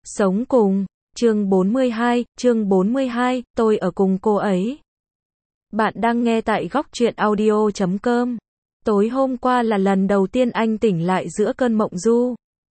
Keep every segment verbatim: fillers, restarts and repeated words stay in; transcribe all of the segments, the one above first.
Sống cùng, chương bốn mươi hai, chương bốn mươi hai, tôi ở cùng cô ấy. Bạn đang nghe tại góc truyện audio chấm com. Tối hôm qua là lần đầu tiên anh tỉnh lại giữa cơn mộng du.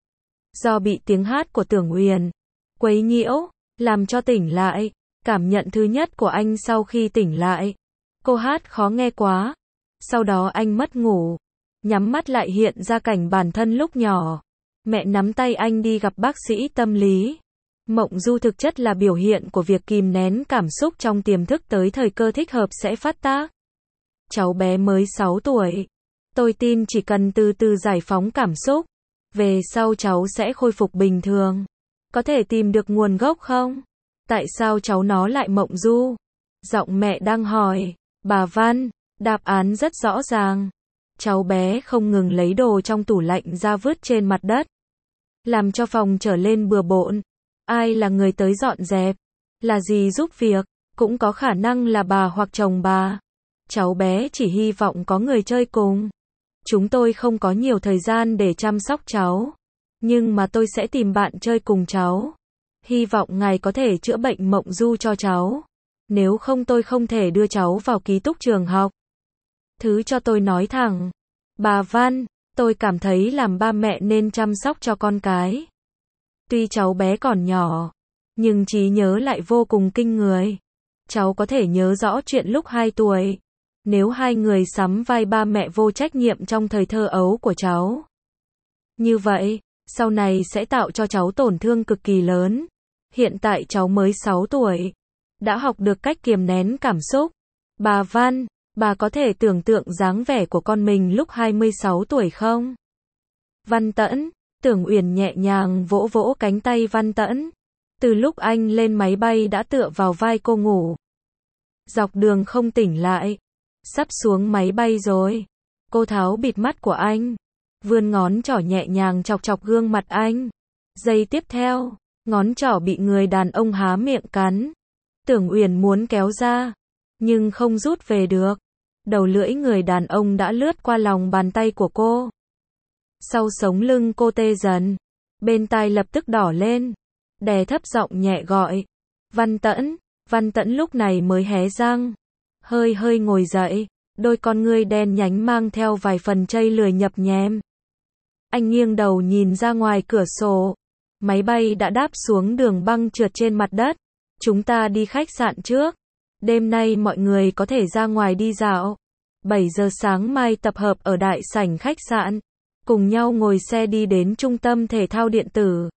Do bị tiếng hát của Tưởng Uyển quấy nhiễu, làm cho tỉnh lại. Cảm nhận thứ nhất của anh sau khi tỉnh lại, cô hát khó nghe quá. Sau đó anh mất ngủ, nhắm mắt lại hiện ra cảnh bản thân lúc nhỏ. Mẹ nắm tay anh đi gặp bác sĩ tâm lý. Mộng du thực chất là biểu hiện của việc kìm nén cảm xúc trong tiềm thức tới thời cơ thích hợp sẽ phát tác. Cháu bé mới sáu tuổi. Tôi tin chỉ cần từ từ giải phóng cảm xúc, về sau cháu sẽ khôi phục bình thường. Có thể tìm được nguồn gốc không? Tại sao cháu nó lại mộng du? Giọng mẹ đang hỏi. Bà Văn, đáp án rất rõ ràng. Cháu bé không ngừng lấy đồ trong tủ lạnh ra vứt trên mặt đất, làm cho phòng trở lên bừa bộn. Ai là người tới dọn dẹp? Là gì giúp việc? Cũng có khả năng là bà hoặc chồng bà. Cháu bé chỉ hy vọng có người chơi cùng. Chúng tôi không có nhiều thời gian để chăm sóc cháu, nhưng mà tôi sẽ tìm bạn chơi cùng cháu. Hy vọng ngài có thể chữa bệnh mộng du cho cháu. Nếu không tôi không thể đưa cháu vào ký túc trường học. Thứ cho tôi nói thẳng. Bà Văn, tôi cảm thấy làm ba mẹ nên chăm sóc cho con cái. Tuy cháu bé còn nhỏ, nhưng trí nhớ lại vô cùng kinh người. Cháu có thể nhớ rõ chuyện lúc hai tuổi. Nếu hai người sắm vai ba mẹ vô trách nhiệm trong thời thơ ấu của cháu, như vậy, sau này sẽ tạo cho cháu tổn thương cực kỳ lớn. Hiện tại cháu mới sáu tuổi, đã học được cách kiềm nén cảm xúc. Bà Văn, bà có thể tưởng tượng dáng vẻ của con mình lúc hai mươi sáu tuổi không? Văn Tẫn, Tưởng Uyển nhẹ nhàng vỗ vỗ cánh tay Văn Tẫn. Từ lúc anh lên máy bay đã tựa vào vai cô ngủ. Dọc đường không tỉnh lại. Sắp xuống máy bay rồi. Cô tháo bịt mắt của anh, vươn ngón trỏ nhẹ nhàng chọc chọc gương mặt anh. Giây tiếp theo, ngón trỏ bị người đàn ông há miệng cắn. Tưởng Uyển muốn kéo ra, nhưng không rút về được. Đầu lưỡi người đàn ông đã lướt qua lòng bàn tay của cô. Sau sống lưng cô tê dần, bên tai lập tức đỏ lên. Đè thấp giọng nhẹ gọi. Văn Tẫn. Văn Tẫn lúc này mới hé răng, hơi hơi ngồi dậy, đôi con ngươi đen nhánh mang theo vài phần chây lười nhập nhèm. Anh nghiêng đầu nhìn ra ngoài cửa sổ. Máy bay đã đáp xuống đường băng trượt trên mặt đất. Chúng ta đi khách sạn trước. Đêm nay mọi người có thể ra ngoài đi dạo. bảy giờ sáng mai tập hợp ở đại sảnh khách sạn. Cùng nhau ngồi xe đi đến trung tâm thể thao điện tử.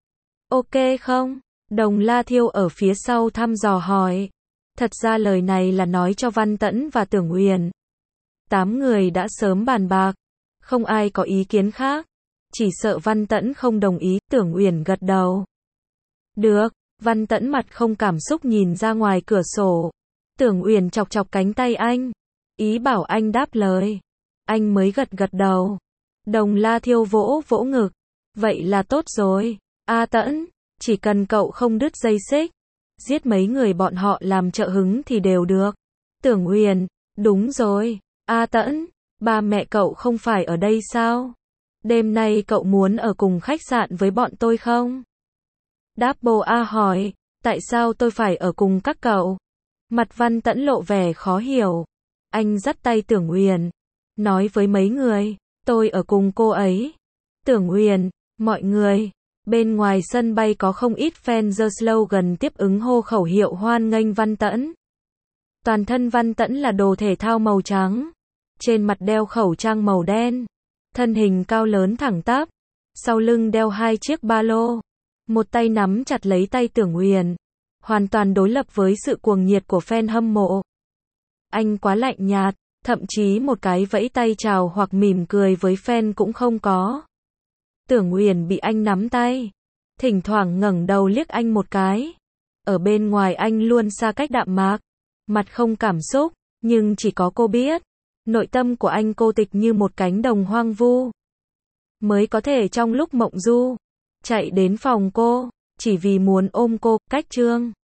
Ok không? Đồng La Thiêu ở phía sau thăm dò hỏi. Thật ra lời này là nói cho Văn Tẫn và Tưởng Uyển. Tám người đã sớm bàn bạc, không ai có ý kiến khác. Chỉ sợ Văn Tẫn không đồng ý. Tưởng Uyển gật đầu. Được. Văn Tẫn mặt không cảm xúc nhìn ra ngoài cửa sổ. Tưởng Uyển chọc chọc cánh tay anh, ý bảo anh đáp lời. Anh mới gật gật đầu. Đồng La Thiêu vỗ vỗ ngực. Vậy là tốt rồi. A Tẫn, chỉ cần cậu không đứt dây xích, giết mấy người bọn họ làm trợ hứng thì đều được. Tưởng Uyển, đúng rồi. A Tẫn, ba mẹ cậu không phải ở đây sao? Đêm nay cậu muốn ở cùng khách sạn với bọn tôi không? Đáp Bồ A hỏi, tại sao tôi phải ở cùng các cậu? Mặt Văn Tẫn lộ vẻ khó hiểu. Anh dắt tay Tưởng Uyển, nói với mấy người, tôi ở cùng cô ấy. Tưởng Uyển, mọi người. Bên ngoài sân bay có không ít fan giơ slogan tiếp ứng hô khẩu hiệu hoan nghênh Văn Tẫn. Toàn thân Văn Tẫn là đồ thể thao màu trắng, trên mặt đeo khẩu trang màu đen, thân hình cao lớn thẳng tắp, sau lưng đeo hai chiếc ba lô, một tay nắm chặt lấy tay Tưởng Uyển, hoàn toàn đối lập với sự cuồng nhiệt của fan hâm mộ. Anh quá lạnh nhạt, thậm chí một cái vẫy tay chào hoặc mỉm cười với fan cũng không có. Tưởng Uyển bị anh nắm tay, thỉnh thoảng ngẩng đầu liếc anh một cái. Ở bên ngoài anh luôn xa cách đạm mạc, mặt không cảm xúc, nhưng chỉ có cô biết, nội tâm của anh cô tịch như một cánh đồng hoang vu. Mới có thể trong lúc mộng du, chạy đến phòng cô, chỉ vì muốn ôm cô. Cách chương